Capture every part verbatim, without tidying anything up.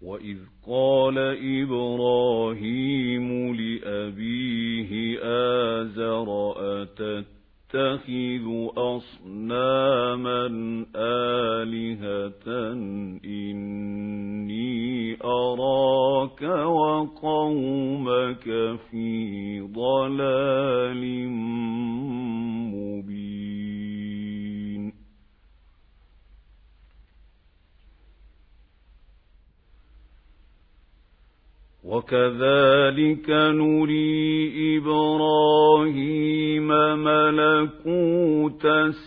وإذ قال إبراهيم لأبيه آزر أتتخذ أصناما آلهة إني أراك وقومك في ضلال مبين وكذلك نري إبراهيم ملكوت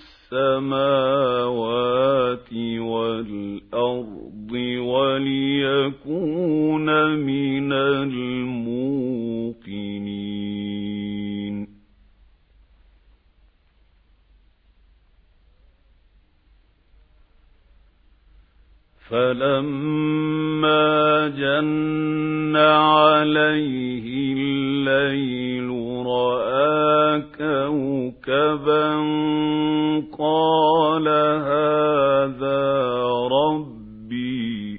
السماوات والأرض وليكون من الموقنين فلما جن عليه الليل رأى كوكبا قال هذا ربي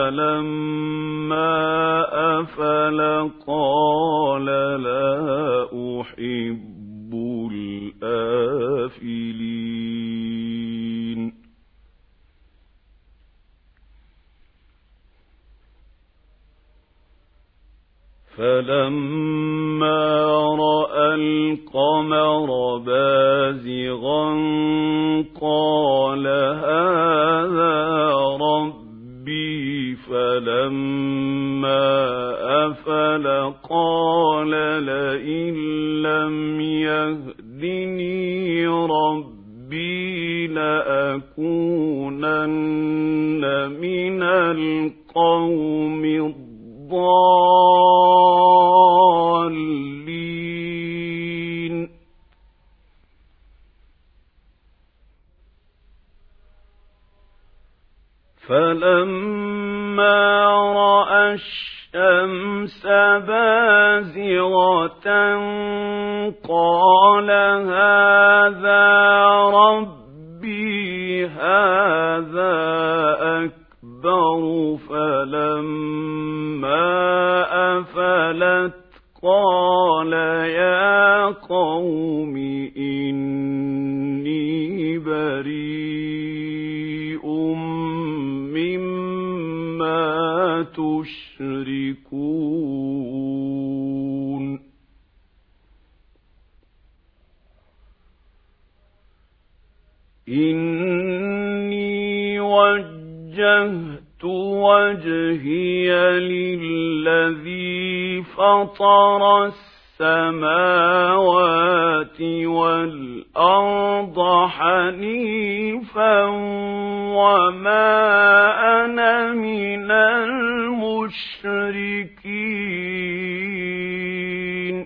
فلما أفل قال لا أحب الآفلين فلما رأى القمر بازغا قال هذا ربي فلما أفل قال لئن لم يهدني ربي لأكونن من القوم الضالين فلما رأى الشمس بازغة قال هذا ربي هذا أكبر فلما أفلت قال يا قوم إني بريء مما تشركون إني وجهت وجهي للذي فطر السماوات والأرض حنيفا وما أنا من المشركين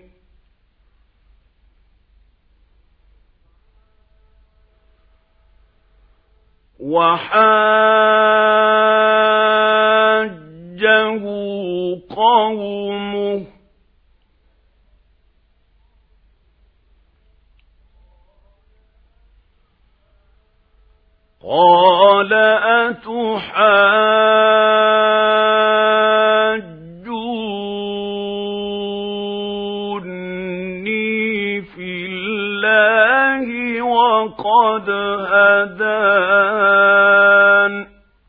وحاجه قومه قال أتحاجوني في الله وقد هدان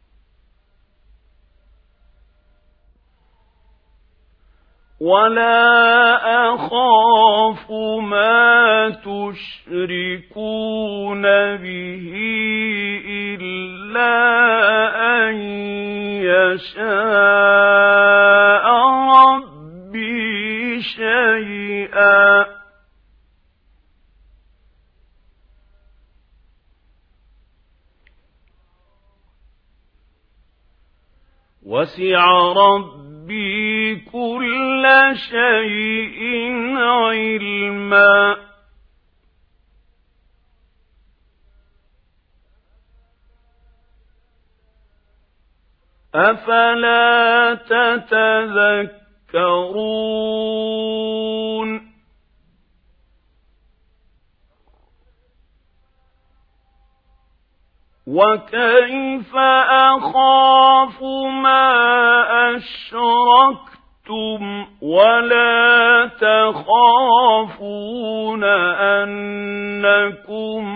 ولا أخاف ما تشركون به إلا أن يشاء ربي شيئا وسع ربي كل شيء علما أفلا تتذكرون وكيف أخاف ما أشركتم ولا تخافون أنكم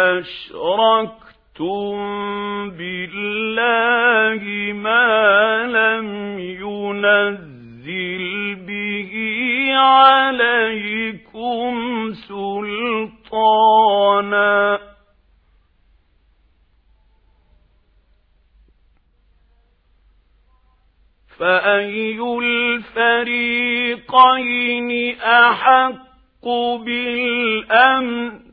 أشركتم بالله ما لم ينزل به عليكم سلطانا فأي الفريقين أحق بالأمن